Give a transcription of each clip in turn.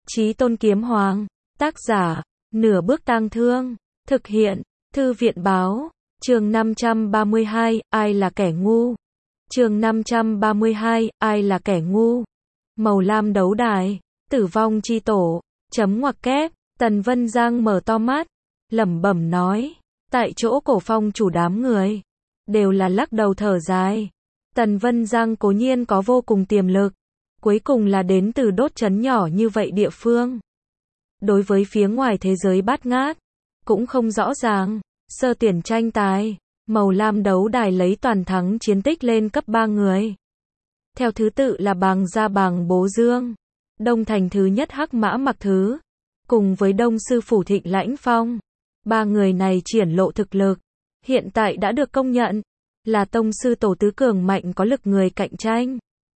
Chí Tôn Kiếm Hoàng. Tác giả, Nửa Bước Tang Thương. Thực hiện, Thư viện Báo. Chương 532, ai là kẻ ngu? Chương 532, ai là kẻ ngu? Màu lam đấu đài, tử vong chi tổ, chấm ngoặc kép, Tần Vân Giang mở to mắt, lẩm bẩm nói, tại chỗ cổ phong chủ đám người, đều là lắc đầu thở dài. Tần Vân Giang cố nhiên có vô cùng tiềm lực, cuối cùng là đến từ đốt trấn nhỏ như vậy địa phương. Đối với phía ngoài thế giới bát ngát, cũng không rõ ràng. Sơ tuyển tranh tài, màu lam đấu đài lấy toàn thắng chiến tích lên cấp 3 người. Theo thứ tự là Bàng Gia Bàng Bố Dương, Đông Thành thứ nhất Hắc Mã Mặc Thứ, cùng với Đông Sư Phủ Thịnh Lãnh Phong. Ba người này triển lộ thực lực, hiện tại đã được công nhận, là tông sư tổ tứ cường mạnh có lực người cạnh tranh.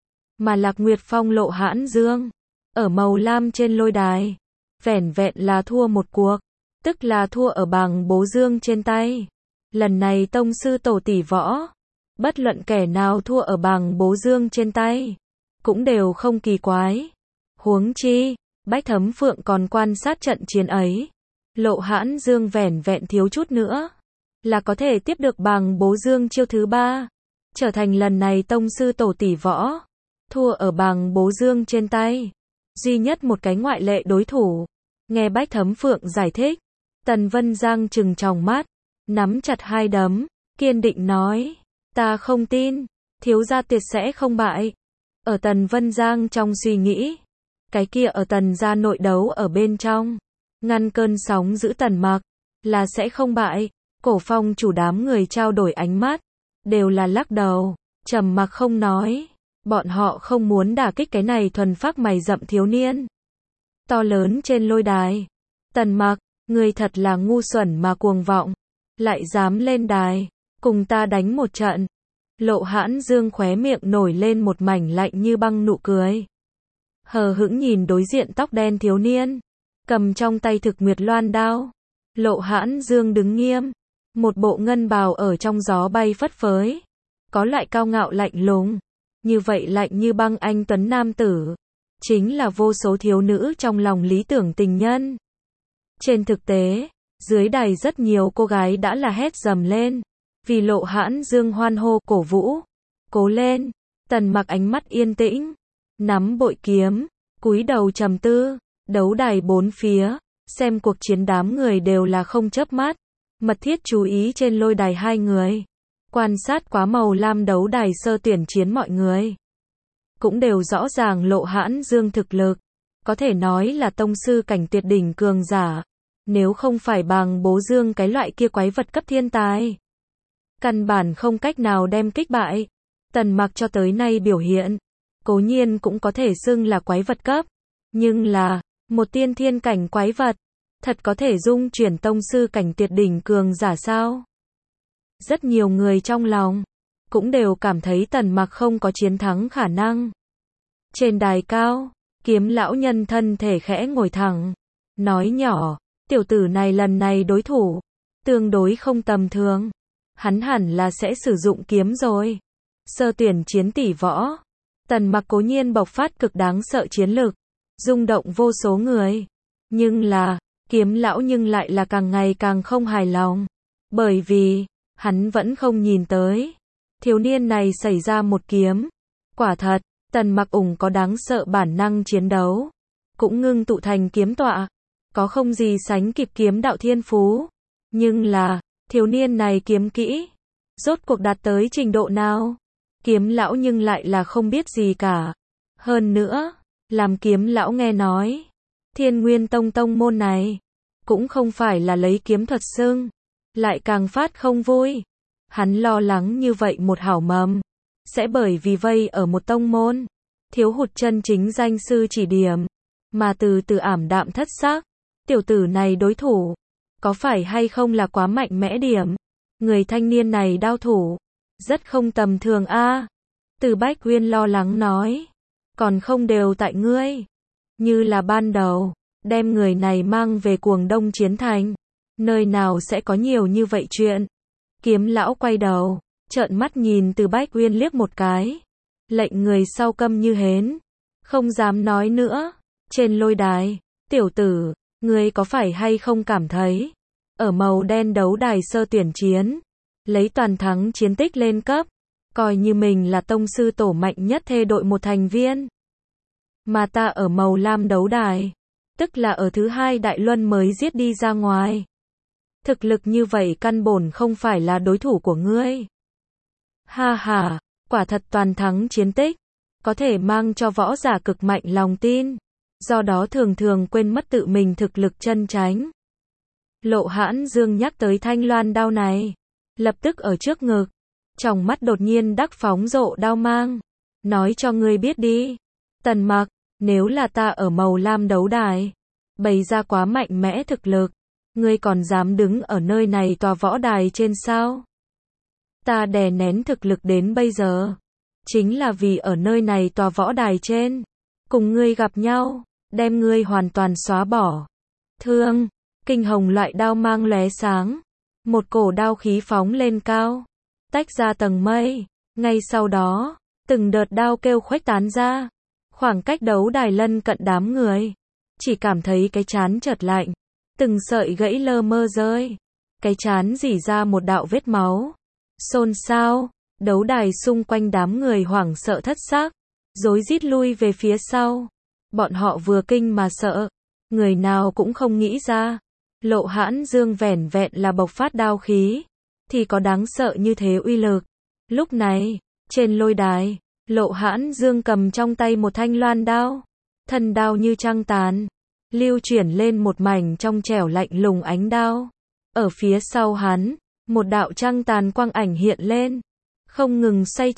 Mà Lạc Nguyệt Phong Lộ Hãn Dương, ở màu lam trên lôi đài, vẻn vẹn là thua một cuộc. Tức là thua ở Bàng Bố Dương trên tay. Lần này tông sư tổ tỷ võ, bất luận kẻ nào thua ở Bàng Bố Dương trên tay, cũng đều không kỳ quái. Huống chi, Bách Thấm Phượng còn quan sát trận chiến ấy. Lộ Hãn Dương vẻn vẹn thiếu chút nữa, là có thể tiếp được Bàng Bố Dương chiêu thứ 3, trở thành lần này tông sư tổ tỷ võ, thua ở Bàng Bố Dương trên tay. Duy nhất một cái ngoại lệ đối thủ. Nghe Bách Thấm Phượng giải thích, Tần Vân Giang trừng tròng mắt, nắm chặt hai đấm, kiên định nói, ta không tin, thiếu gia tuyệt sẽ không bại. Ở Tần Vân Giang trong suy nghĩ, cái kia ở Tần gia nội đấu ở bên trong, ngăn cơn sóng giữ Tần Mặc, là sẽ không bại. Cổ phong chủ đám người trao đổi ánh mắt, đều là lắc đầu, trầm mặc không nói. Bọn họ không muốn đả kích cái này thuần phác mày rậm thiếu niên. To lớn trên lôi đài, Tần Mặc, ngươi thật là ngu xuẩn mà cuồng vọng, lại dám lên đài, cùng ta đánh một trận. Lộ Hãn Dương khóe miệng nổi lên một mảnh lạnh như băng nụ cười. Hờ hững nhìn đối diện tóc đen thiếu niên, cầm trong tay thực nguyệt loan đao. Lộ Hãn Dương đứng nghiêm, một bộ ngân bào ở trong gió bay phất phới, có loại cao ngạo lạnh lùng, như vậy lạnh như băng anh tuấn nam tử, chính là vô số thiếu nữ trong lòng lý tưởng tình nhân. Trên thực tế, dưới đài rất nhiều cô gái đã là hét dầm lên, vì Lộ Hãn Dương hoan hô cổ vũ. Cố lên. Tần Mặc ánh mắt yên tĩnh, nắm bội kiếm, cúi đầu trầm tư. Đấu đài bốn phía, xem cuộc chiến đám người đều là không chớp mắt, mật thiết chú ý trên lôi đài hai người. Quan sát quá màu lam đấu đài sơ tuyển chiến mọi người, cũng đều rõ ràng Lộ Hãn Dương thực lực, có thể nói là tông sư cảnh tuyệt đỉnh cường giả. Nếu không phải Bàng Bố Dương cái loại kia quái vật cấp thiên tài, căn bản không cách nào đem kích bại. Tần Mặc cho tới nay biểu hiện, cố nhiên cũng có thể xưng là quái vật cấp, nhưng là một tiên thiên cảnh quái vật, thật có thể dung chuyển tông sư cảnh tuyệt đỉnh cường giả sao? Rất nhiều người trong lòng cũng đều cảm thấy Tần Mặc không có chiến thắng khả năng. Trên đài cao, Kiếm lão nhân thân thể khẽ ngồi thẳng, nói nhỏ, tiểu tử này lần này đối thủ tương đối không tầm thường, hắn hẳn là sẽ sử dụng kiếm rồi. Sơ tuyển chiến tỷ võ, Tần Mặc cố nhiên bộc phát cực đáng sợ chiến lực, rung động vô số người, nhưng là Kiếm lão nhưng lại là càng ngày càng không hài lòng, bởi vì hắn vẫn không nhìn tới thiếu niên này xảy ra một kiếm. Quả thật, Tần Mặc ủng có đáng sợ bản năng chiến đấu, cũng ngưng tụ thành kiếm tọa, có không gì sánh kịp kiếm đạo thiên phú. Nhưng là, thiếu niên này kiếm kỹ, rốt cuộc đạt tới trình độ nào? Kiếm lão nhưng lại là không biết gì cả. Hơn nữa, làm Kiếm lão nghe nói, Thiên Nguyên Tông tông môn này, cũng không phải là lấy kiếm thuật xưng, lại càng phát không vui. Hắn lo lắng như vậy một hảo mầm, sẽ bởi vì vây ở một tông môn, thiếu hụt chân chính danh sư chỉ điểm, mà từ từ ảm đạm thất sắc. Tiểu tử này đối thủ, có phải hay không là quá mạnh mẽ điểm? Người thanh niên này đao thủ, rất không tầm thường a. Từ Bách Uyên lo lắng nói, còn không đều tại ngươi. Như là ban đầu, đem người này mang về Cuồng Đông Chiến Thành, nơi nào sẽ có nhiều như vậy chuyện. Kiếm lão quay đầu, trợn mắt nhìn Từ Bách Uyên liếc một cái, lệnh người sau câm như hến, không dám nói nữa. Trên lôi đài, tiểu tử, ngươi có phải hay không cảm thấy, ở màu đen đấu đài sơ tuyển chiến, lấy toàn thắng chiến tích lên cấp, coi như mình là tông sư tổ mạnh nhất thê đội một thành viên. Mà ta ở màu lam đấu đài, tức là ở thứ hai đại luân mới giết đi ra ngoài. Thực lực như vậy căn bổn không phải là đối thủ của ngươi. Ha ha, quả thật toàn thắng chiến tích, có thể mang cho võ giả cực mạnh lòng tin, do đó thường thường quên mất tự mình thực lực chân chánh. Lộ Hãn Dương nhắc tới thanh loan đao này, lập tức ở trước ngực, trong mắt đột nhiên đắc phóng rộ đao mang, nói cho ngươi biết đi, Tần Mặc, nếu là ta ở màu lam đấu đài, bày ra quá mạnh mẽ thực lực, ngươi còn dám đứng ở nơi này tòa võ đài trên sao? Ta đè nén thực lực đến bây giờ, chính là vì ở nơi này tòa võ đài trên, cùng ngươi gặp nhau, đem ngươi hoàn toàn xóa bỏ. Thương, kinh hồng loại đao mang lóe sáng, một cổ đao khí phóng lên cao, tách ra tầng mây, ngay sau đó, từng đợt đao kêu khuếch tán ra, khoảng cách đấu đài lân cận đám người, chỉ cảm thấy cái trán chợt lạnh, từng sợi gãy lơ mơ rơi, cái trán rỉ ra một đạo vết máu. Xôn xao, đấu đài xung quanh đám người hoảng sợ thất xác, rối rít lui về phía sau. Bọn họ vừa kinh mà sợ, người nào cũng không nghĩ ra, Lộ Hãn Dương vẻn vẹn là bộc phát đao khí, thì có đáng sợ như thế uy lực. Lúc này, trên lôi đài, Lộ Hãn Dương cầm trong tay một thanh loan đao, thân đao như trăng tàn, lưu chuyển lên một mảnh trong trẻo lạnh lùng ánh đao. Ở phía sau hắn, một đạo trăng tàn quang ảnh hiện lên, không ngừng xoay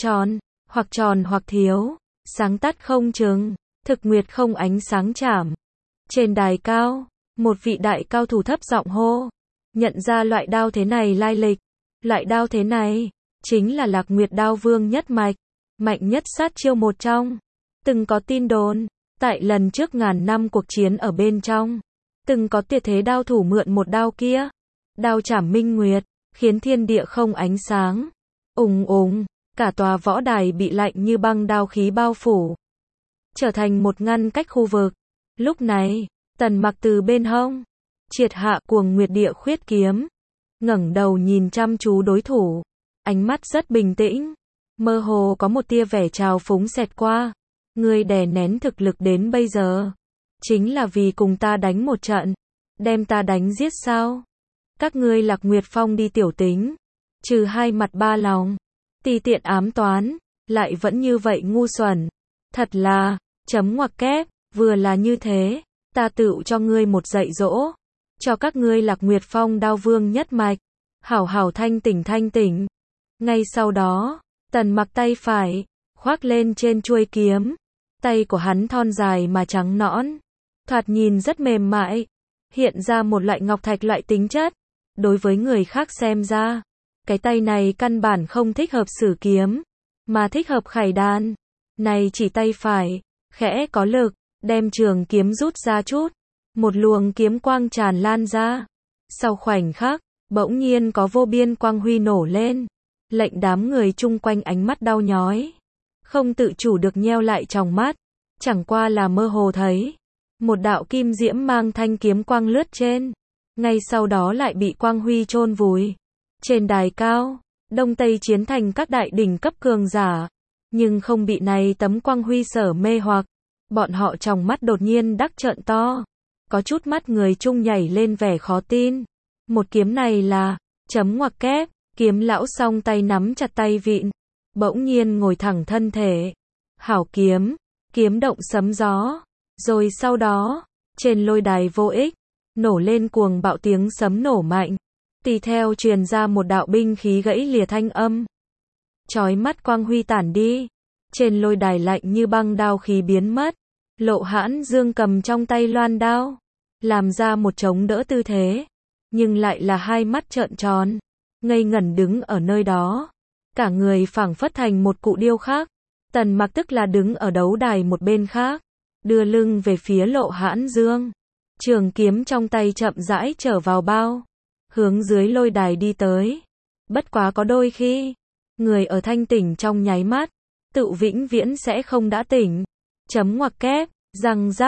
tròn hoặc thiếu, sáng tắt không chừng, thực nguyệt không ánh sáng chảm. Trên đài cao, một vị đại cao thủ thấp giọng hô, nhận ra loại đao thế này lai lịch, loại đao thế này, chính là Lạc Nguyệt Đao Vương nhất mạch, mạnh nhất sát chiêu một trong. Từng có tin đồn, tại lần trước ngàn năm cuộc chiến ở bên trong, từng có tuyệt thế đao thủ mượn một đao kia, đao chảm minh nguyệt, khiến thiên địa không ánh sáng. Ùng ùng, cả tòa võ đài bị lạnh như băng đao khí bao phủ, trở thành một ngăn cách khu vực. Lúc này, Tần Mặc từ bên hông, triệt hạ Cuồng Nguyệt Địa Khuyết kiếm, ngẩng đầu nhìn chăm chú đối thủ, ánh mắt rất bình tĩnh, mơ hồ có một tia vẻ trào phúng xẹt qua. Ngươi đè nén thực lực đến bây giờ, chính là vì cùng ta đánh một trận, đem ta đánh giết sao? Các ngươi Lạc Nguyệt Phong đi tiểu tính, trừ hai mặt ba lòng, tùy tiện ám toán, lại vẫn như vậy ngu xuẩn. Thật là, chấm ngoặc kép, vừa là như thế, ta tựu cho ngươi một dạy dỗ, cho các ngươi Lạc Nguyệt Phong Đao Vương nhất mạch, hảo hảo thanh tỉnh. Ngay sau đó, Tần Mặc tay phải, khoác lên trên chuôi kiếm, tay của hắn thon dài mà trắng nõn, thoạt nhìn rất mềm mại, hiện ra một loại ngọc thạch loại tính chất. Đối với người khác xem ra, cái tay này căn bản không thích hợp sử kiếm, mà thích hợp khải đàn. Này chỉ tay phải, khẽ có lực, đem trường kiếm rút ra chút, một luồng kiếm quang tràn lan ra. Sau khoảnh khắc, bỗng nhiên có vô biên quang huy nổ lên, lệnh đám người chung quanh ánh mắt đau nhói, không tự chủ được nheo lại tròng mắt, chẳng qua là mơ hồ thấy một đạo kim diễm mang thanh kiếm quang lướt trên, ngay sau đó lại bị quang huy chôn vùi. Trên đài cao, Đông Tây chiến thành các đại đỉnh cấp cường giả, nhưng không bị này tấm quang huy sở mê hoặc, bọn họ trong mắt đột nhiên đắc trợn to, có chút mắt người chung nhảy lên vẻ khó tin. Một kiếm này là, chấm ngoặc kép, kiếm lão song tay nắm chặt tay vịn, bỗng nhiên ngồi thẳng thân thể. Hảo kiếm, kiếm động sấm gió, rồi sau đó, trên lôi đài vô ích, nổ lên cuồng bạo tiếng sấm nổ mạnh, tùy theo truyền ra một đạo binh khí gãy lìa thanh âm. Chói mắt quang huy tản đi, trên lôi đài lạnh như băng đao khí biến mất, Lộ Hãn Dương cầm trong tay loan đao, làm ra một chống đỡ tư thế, nhưng lại là hai mắt trợn tròn, ngây ngẩn đứng ở nơi đó, cả người phảng phất thành một cụ điêu khắc. Tần Mặc tức là đứng ở đấu đài một bên khác, đưa lưng về phía Lộ Hãn Dương, trường kiếm trong tay chậm rãi trở vào bao, hướng dưới lôi đài đi tới. Bất quá có đôi khi, người ở thanh tỉnh trong nháy mắt, tự vĩnh viễn sẽ không đã tỉnh. Chấm ngoặc kép, răng rắc,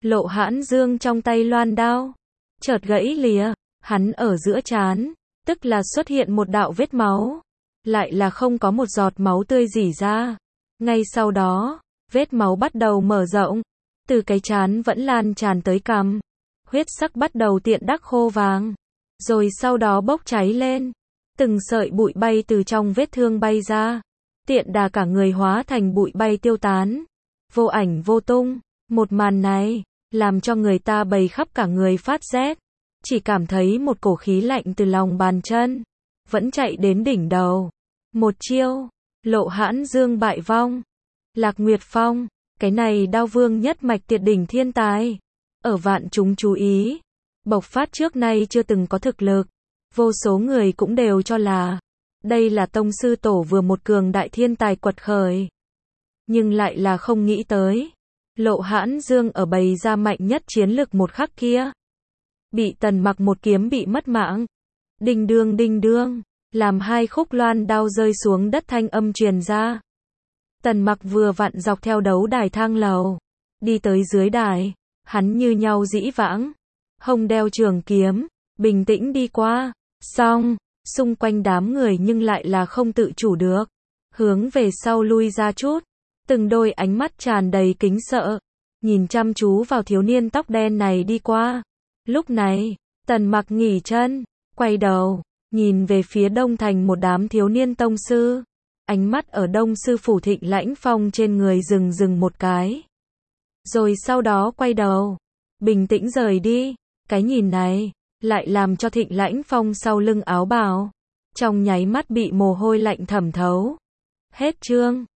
Lộ Hãn Dương trong tay loan đao, chợt gãy lìa, hắn ở giữa trán, tức là xuất hiện một đạo vết máu, lại là không có một giọt máu tươi rỉ ra. Ngay sau đó, vết máu bắt đầu mở rộng, từ cái trán vẫn lan tràn tới cằm, huyết sắc bắt đầu tiện đắc khô vàng, rồi sau đó bốc cháy lên, từng sợi bụi bay từ trong vết thương bay ra, tiện đà cả người hóa thành bụi bay tiêu tán, vô ảnh vô tung. Một màn này, làm cho người ta bầy khắp cả người phát rét, chỉ cảm thấy một cổ khí lạnh từ lòng bàn chân, vẫn chạy đến đỉnh đầu. Một chiêu, Lộ Hãn Dương bại vong. Lạc Nguyệt Phong, cái này đao vương nhất mạch tuyệt đỉnh thiên tài, ở vạn chúng chú ý, bộc phát trước nay chưa từng có thực lực, vô số người cũng đều cho là đây là tông sư tổ vừa một cường đại thiên tài quật khởi. Nhưng lại là không nghĩ tới, Lộ Hãn Dương ở bày ra mạnh nhất chiến lực một khắc kia, bị Tần Mặc một kiếm bị mất mạng. Đinh đương, làm hai khúc loan đao rơi xuống đất thanh âm truyền ra. Tần Mặc vừa vặn dọc theo đấu đài thang lầu, đi tới dưới đài, hắn như nhau dĩ vãng, hông đeo trường kiếm, bình tĩnh đi qua, xong, xung quanh đám người nhưng lại là không tự chủ được, hướng về sau lui ra chút, từng đôi ánh mắt tràn đầy kính sợ, nhìn chăm chú vào thiếu niên tóc đen này đi qua. Lúc này, Tần Mặc nghỉ chân, quay đầu, nhìn về phía đông thành một đám thiếu niên tông sư, ánh mắt ở đông sư phủ Thịnh Lãnh Phong trên người dừng một cái. Rồi sau đó quay đầu, bình tĩnh rời đi, cái nhìn này, lại làm cho Thịnh Lãnh Phong sau lưng áo bào, trong nháy mắt bị mồ hôi lạnh thẩm thấu. Hết chương.